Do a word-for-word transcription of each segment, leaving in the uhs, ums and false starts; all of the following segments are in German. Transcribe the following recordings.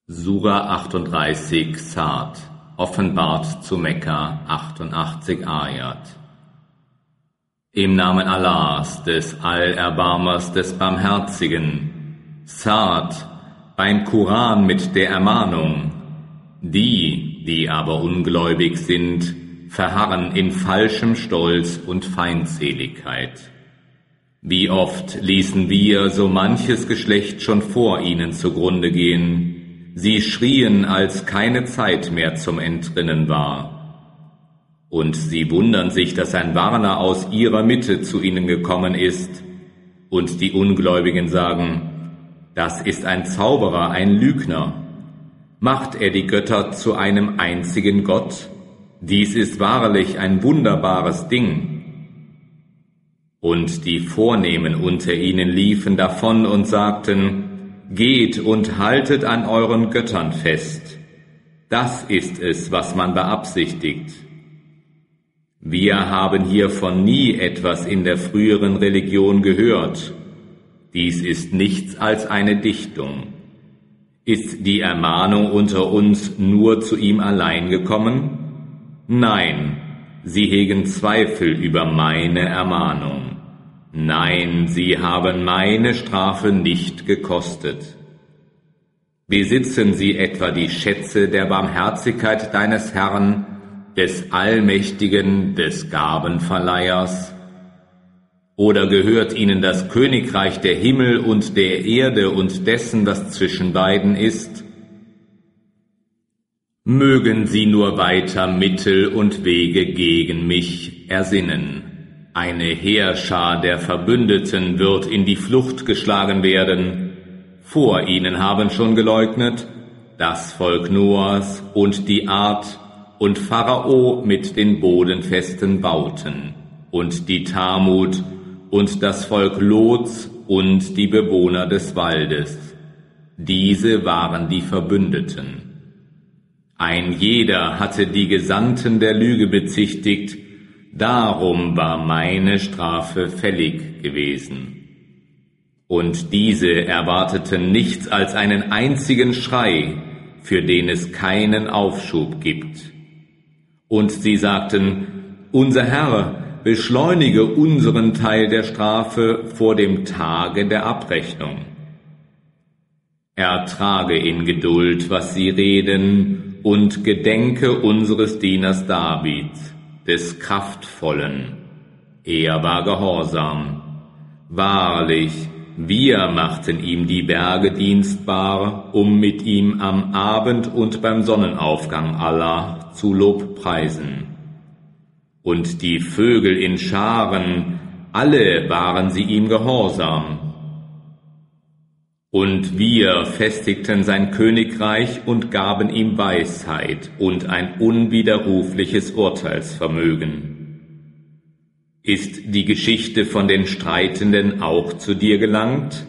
Sura achtunddreißig Sa'd, offenbart zu Mekka, achtundachtzig Ayat. Im Namen Allahs, des Allerbarmers, des Barmherzigen. Sa'd, beim Koran mit der Ermahnung. Die, die aber ungläubig sind, verharren in falschem Stolz und Feindseligkeit. Wie oft ließen wir so manches Geschlecht schon vor ihnen zugrunde gehen. Sie schrien, als keine Zeit mehr zum Entrinnen war. Und sie wundern sich, dass ein Warner aus ihrer Mitte zu ihnen gekommen ist. Und die Ungläubigen sagen, das ist ein Zauberer, ein Lügner. Macht er die Götter zu einem einzigen Gott? Dies ist wahrlich ein wunderbares Ding. Und die Vornehmen unter ihnen liefen davon und sagten, geht und haltet an euren Göttern fest. Das ist es, was man beabsichtigt. Wir haben hiervon nie etwas in der früheren Religion gehört. Dies ist nichts als eine Dichtung. Ist die Ermahnung unter uns nur zu ihm allein gekommen? Nein, sie hegen Zweifel über meine Ermahnung. Nein, sie haben meine Strafe nicht gekostet. Besitzen sie etwa die Schätze der Barmherzigkeit deines Herrn, des Allmächtigen, des Gabenverleihers? Oder gehört ihnen das Königreich der Himmel und der Erde und dessen, was zwischen beiden ist? Mögen sie nur weiter Mittel und Wege gegen mich ersinnen. Eine Heerschar der Verbündeten wird in die Flucht geschlagen werden. Vor ihnen haben schon geleugnet das Volk Noahs und die Art und Pharao mit den bodenfesten Bauten und die Thamud und das Volk Lots und die Bewohner des Waldes. Diese waren die Verbündeten. Ein jeder hatte die Gesandten der Lüge bezichtigt, darum war meine Strafe fällig gewesen. Und diese erwarteten nichts als einen einzigen Schrei, für den es keinen Aufschub gibt. Und sie sagten, unser Herr, beschleunige unseren Teil der Strafe vor dem Tage der Abrechnung. Ertrage in Geduld, was sie reden, und gedenke unseres Dieners David, des Kraftvollen. Er war gehorsam. Wahrlich, wir machten ihm die Berge dienstbar, um mit ihm am Abend und beim Sonnenaufgang Allah zu Lobpreisen. Und die Vögel in Scharen, alle waren sie ihm gehorsam. Und wir festigten sein Königreich und gaben ihm Weisheit und ein unwiderrufliches Urteilsvermögen. Ist die Geschichte von den Streitenden auch zu dir gelangt?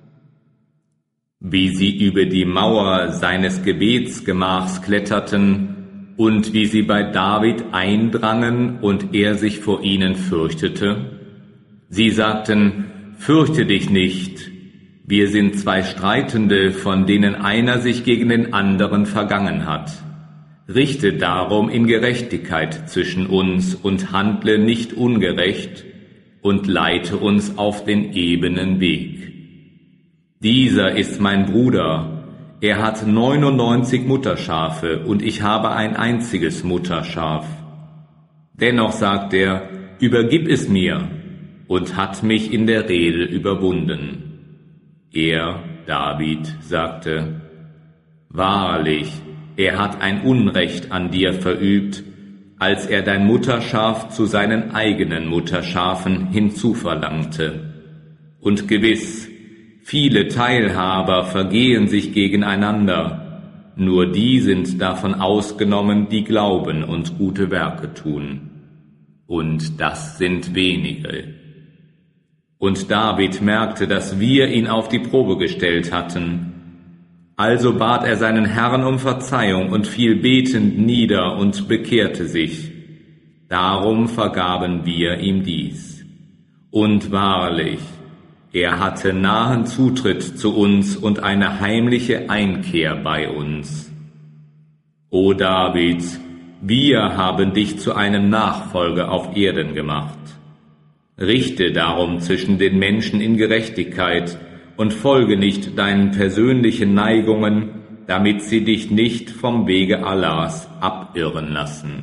Wie sie über die Mauer seines Gebetsgemachs kletterten und wie sie bei David eindrangen und er sich vor ihnen fürchtete? Sie sagten, fürchte dich nicht. Wir sind zwei Streitende, von denen einer sich gegen den anderen vergangen hat. Richte darum in Gerechtigkeit zwischen uns und handle nicht ungerecht und leite uns auf den ebenen Weg. Dieser ist mein Bruder, er hat neunundneunzig Mutterschafe und ich habe ein einziges Mutterschaf. Dennoch sagt er, übergib es mir, und hat mich in der Rede überwunden. Er, David, sagte, wahrlich, er hat ein Unrecht an dir verübt, als er dein Mutterschaf zu seinen eigenen Mutterschafen hinzuverlangte. Und gewiss, viele Teilhaber vergehen sich gegeneinander, nur die sind davon ausgenommen, die glauben und gute Werke tun. Und das sind wenige. Und David merkte, dass wir ihn auf die Probe gestellt hatten. Also bat er seinen Herrn um Verzeihung und fiel betend nieder und bekehrte sich. Darum vergaben wir ihm dies. Und wahrlich, Er hatte nahen Zutritt zu uns und eine heimliche Einkehr bei uns. O David, wir haben dich zu einem Nachfolger auf Erden gemacht. Richte darum zwischen den Menschen in Gerechtigkeit und folge nicht deinen persönlichen Neigungen, damit sie dich nicht vom Wege Allahs abirren lassen.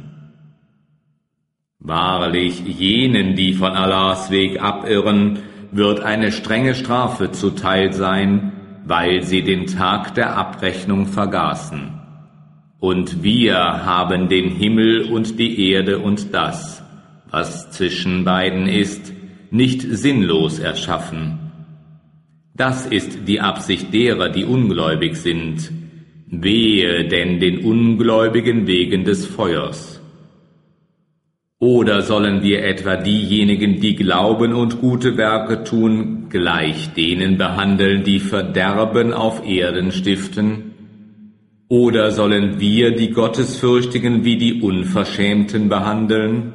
Wahrlich, jenen, die von Allahs Weg abirren, wird eine strenge Strafe zuteil sein, weil sie den Tag der Abrechnung vergaßen. Und wir haben den Himmel und die Erde und das, was zwischen beiden ist, nicht sinnlos erschaffen. Das ist die Absicht derer, die ungläubig sind. Wehe denn den Ungläubigen wegen des Feuers. Oder sollen wir etwa diejenigen, die glauben und gute Werke tun, gleich denen behandeln, die Verderben auf Erden stiften? Oder sollen wir die Gottesfürchtigen wie die Unverschämten behandeln?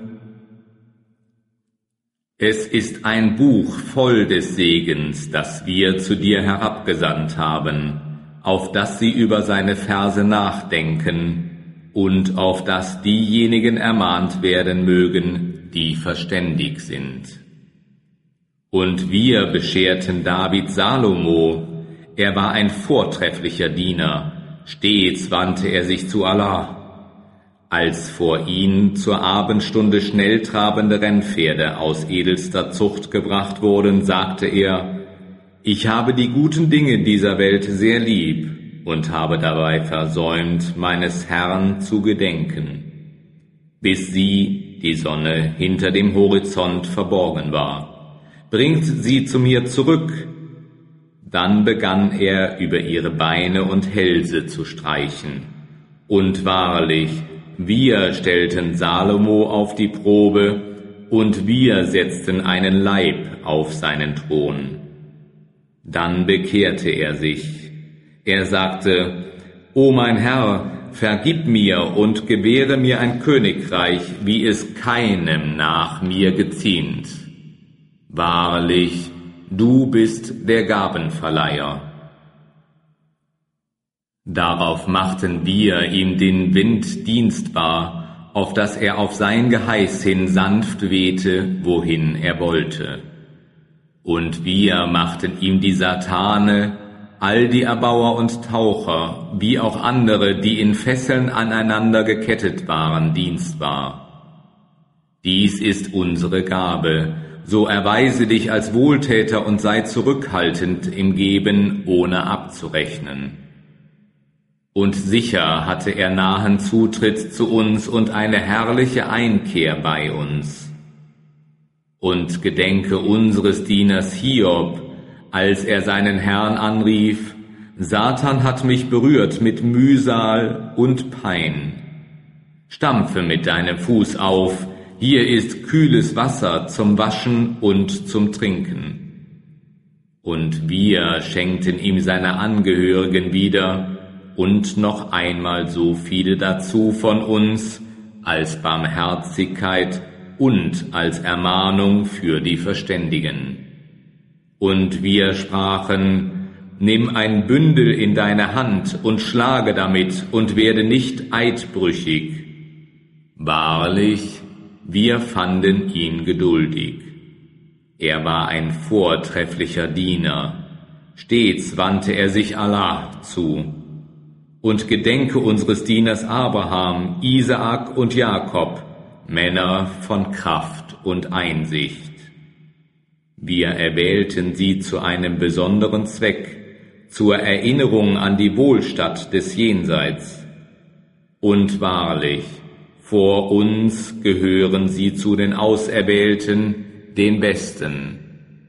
Es ist ein Buch voll des Segens, das wir zu dir herabgesandt haben, auf das sie über seine Verse nachdenken und auf das diejenigen ermahnt werden mögen, die verständig sind. Und wir bescherten David Salomo, er war ein vortrefflicher Diener, stets wandte er sich zu Allah. Als vor ihn zur Abendstunde schnell trabende Rennpferde aus edelster Zucht gebracht wurden, sagte er, ich habe die guten Dinge dieser Welt sehr lieb und habe dabei versäumt, meines Herrn zu gedenken, bis sie, die Sonne, hinter dem Horizont verborgen war. Bringt sie zu mir zurück. Dann begann er, über ihre Beine und Hälse zu streichen. Und wahrlich, wir stellten Salomo auf die Probe, und wir setzten einen Leib auf seinen Thron. Dann bekehrte er sich. Er sagte, O mein Herr, vergib mir und gewähre mir ein Königreich, wie es keinem nach mir geziemt. Wahrlich, du bist der Gabenverleiher. Darauf machten wir ihm den Wind dienstbar, auf dass er auf sein Geheiß hin sanft wehte, wohin er wollte. Und wir machten ihm die Satane, all die Erbauer und Taucher, wie auch andere, die in Fesseln aneinander gekettet waren, dienstbar. Dies ist unsere Gabe, so erweise dich als Wohltäter und sei zurückhaltend im Geben, ohne abzurechnen. Und sicher hatte er nahen Zutritt zu uns und eine herrliche Einkehr bei uns. Und gedenke unseres Dieners Hiob, als er seinen Herrn anrief, Satan hat mich berührt mit Mühsal und Pein. Stampfe mit deinem Fuß auf, hier ist kühles Wasser zum Waschen und zum Trinken. Und wir schenkten ihm seine Angehörigen wieder und noch einmal so viele dazu von uns als Barmherzigkeit und als Ermahnung für die Verständigen. Und wir sprachen, nimm ein Bündel in deine Hand und schlage damit und werde nicht eidbrüchig. Wahrlich, wir fanden ihn geduldig. Er war ein vortrefflicher Diener. Stets wandte er sich Allah zu. Und gedenke unseres Dieners Abraham, Isaak und Jakob, Männer von Kraft und Einsicht. Wir erwählten sie zu einem besonderen Zweck, zur Erinnerung an die Wohlstatt des Jenseits. Und wahrlich, vor uns gehören sie zu den Auserwählten, den Besten.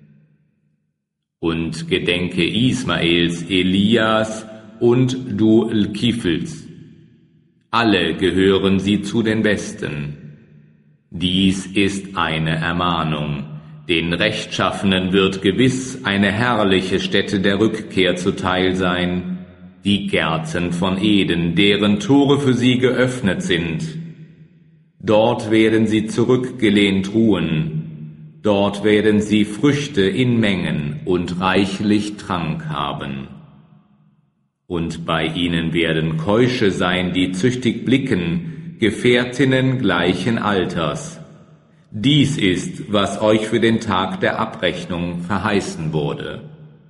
Und gedenke Ismaels, Elias und Dul-Kifls. Alle gehören sie zu den Besten. Dies ist eine Ermahnung. Den Rechtschaffenen wird gewiss eine herrliche Stätte der Rückkehr zuteil sein, die Gärten von Eden, deren Tore für sie geöffnet sind. Dort werden sie zurückgelehnt ruhen. Dort werden sie Früchte in Mengen und reichlich Trank haben. Und bei ihnen werden Keusche sein, die züchtig blicken, Gefährtinnen gleichen Alters. Dies ist, was euch für den Tag der Abrechnung verheißen wurde.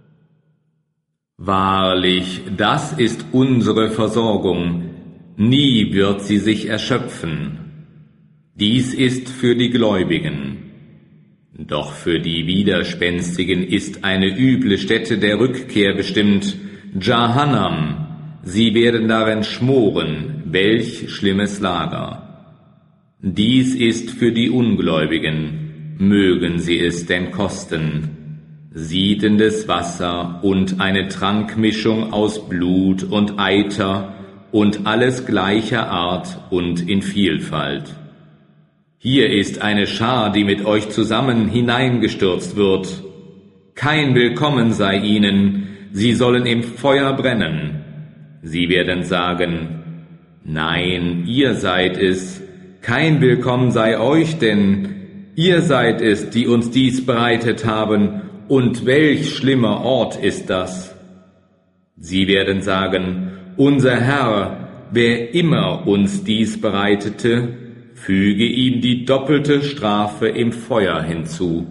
Wahrlich, das ist unsere Versorgung, nie wird sie sich erschöpfen. Dies ist für die Gläubigen. Doch für die Widerspenstigen ist eine üble Stätte der Rückkehr bestimmt, Jahannam, sie werden darin schmoren, welch schlimmes Lager. Dies ist für die Ungläubigen, mögen sie es denn kosten, siedendes Wasser und eine Trankmischung aus Blut und Eiter und alles gleicher Art und in Vielfalt. Hier ist eine Schar, die mit euch zusammen hineingestürzt wird. Kein Willkommen sei ihnen, sie sollen im Feuer brennen. Sie werden sagen, nein, ihr seid es, kein Willkommen sei euch, denn ihr seid es, die uns dies bereitet haben, und welch schlimmer Ort ist das. Sie werden sagen, unser Herr, wer immer uns dies bereitete, füge ihm die doppelte Strafe im Feuer hinzu.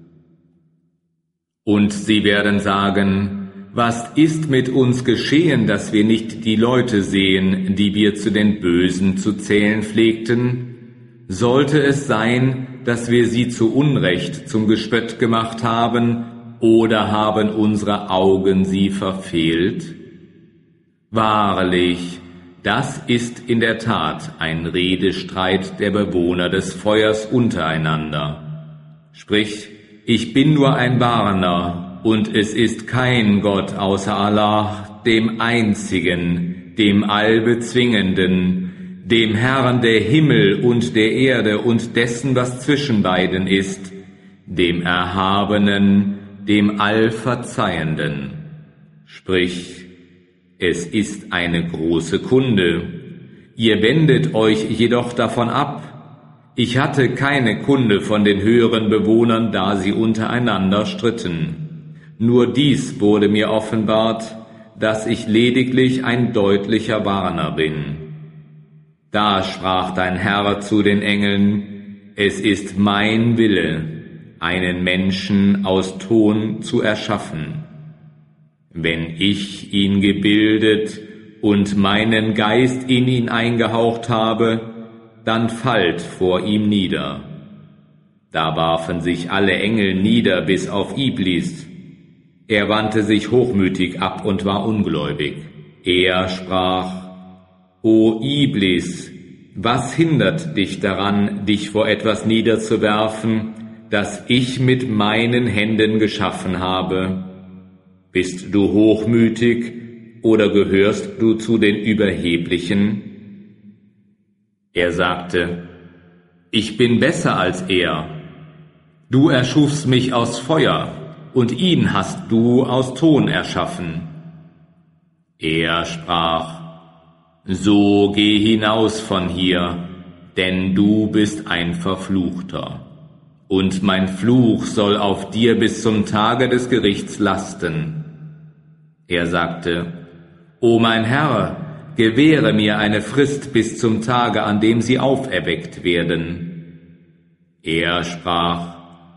Und sie werden sagen, was ist mit uns geschehen, dass wir nicht die Leute sehen, die wir zu den Bösen zu zählen pflegten? Sollte es sein, dass wir sie zu Unrecht zum Gespött gemacht haben, oder haben unsere Augen sie verfehlt? Wahrlich, das ist in der Tat ein Redestreit der Bewohner des Feuers untereinander. Sprich, ich bin nur ein Warner, und es ist kein Gott außer Allah, dem Einzigen, dem Allbezwingenden, dem Herrn der Himmel und der Erde und dessen, was zwischen beiden ist, dem Erhabenen, dem Allverzeihenden. Sprich, es ist eine große Kunde. Ihr wendet euch jedoch davon ab. Ich hatte keine Kunde von den höheren Bewohnern, da sie untereinander stritten. Nur dies wurde mir offenbart, dass ich lediglich ein deutlicher Warner bin. Da sprach dein Herr zu den Engeln, es ist mein Wille, einen Menschen aus Ton zu erschaffen. Wenn ich ihn gebildet und meinen Geist in ihn eingehaucht habe, dann fallt vor ihm nieder. Da warfen sich alle Engel nieder bis auf Iblis. Er wandte sich hochmütig ab und war ungläubig. Er sprach, O Iblis, was hindert dich daran, dich vor etwas niederzuwerfen, das ich mit meinen Händen geschaffen habe? Bist du hochmütig oder gehörst du zu den Überheblichen? Er sagte, ich bin besser als er. Du erschufst mich aus Feuer und ihn hast du aus Ton erschaffen. Er sprach, so geh hinaus von hier, denn du bist ein Verfluchter. Und mein Fluch soll auf dir bis zum Tage des Gerichts lasten. Er sagte, O mein Herr, gewähre mir eine Frist bis zum Tage, an dem sie auferweckt werden. Er sprach,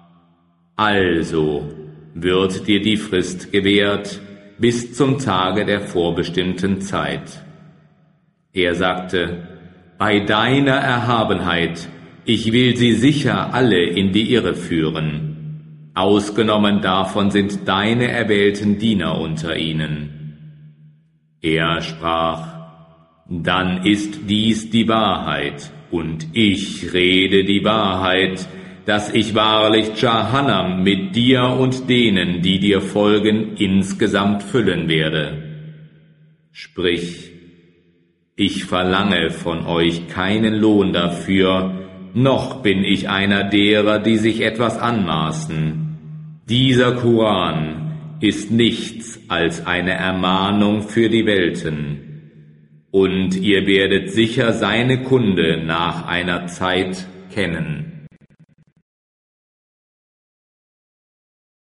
also wird dir die Frist gewährt bis zum Tage der vorbestimmten Zeit. Er sagte, bei deiner Erhabenheit, ich will sie sicher alle in die Irre führen. Ausgenommen davon sind deine erwählten Diener unter ihnen. Er sprach, dann ist dies die Wahrheit, und ich rede die Wahrheit, dass ich wahrlich Jahannam mit dir und denen, die dir folgen, insgesamt füllen werde. Sprich, ich verlange von euch keinen Lohn dafür, noch bin ich einer derer, die sich etwas anmaßen. Dieser Koran ist nichts als eine Ermahnung für die Welten. Und ihr werdet sicher seine Kunde nach einer Zeit kennen.